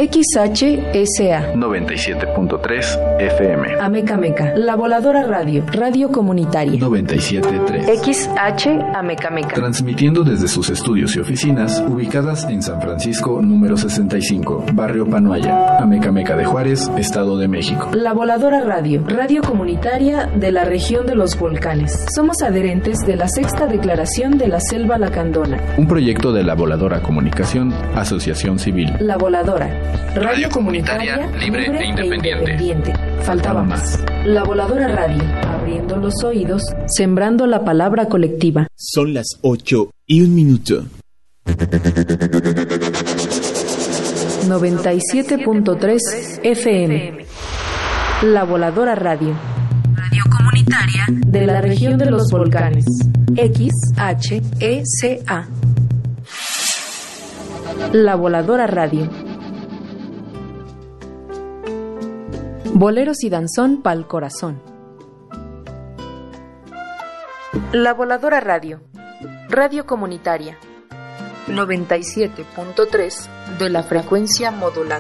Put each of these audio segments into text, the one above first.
XHSA 97.3 FM. Amecameca, La Voladora Radio, radio comunitaria 97.3 XH Amecameca. Transmitiendo desde sus estudios y oficinas ubicadas en San Francisco número 65, Barrio Panoaya, Amecameca de Juárez, Estado de México. La Voladora Radio, radio comunitaria de la región de los volcanes. Somos adherentes de la Sexta Declaración de la Selva Lacandona. Un proyecto de La Voladora Comunicación, Asociación Civil. La Voladora, radio comunitaria libre e independiente. Faltaba más. La Voladora Radio, abriendo los oídos, sembrando la palabra colectiva. Son las 8:01. 97.3 FM. La Voladora Radio, radio comunitaria de la región de los volcanes. XHESA. La Voladora Radio. Boleros y danzón pa'l corazón. La Voladora Radio, radio comunitaria 97.3 de la frecuencia modulada.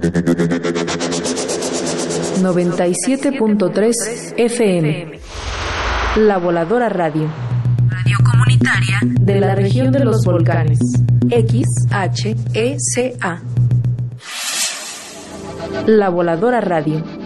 97.3 FM. La Voladora Radio. Radio comunitaria de la región de los volcanes. XHECA. La Voladora Radio.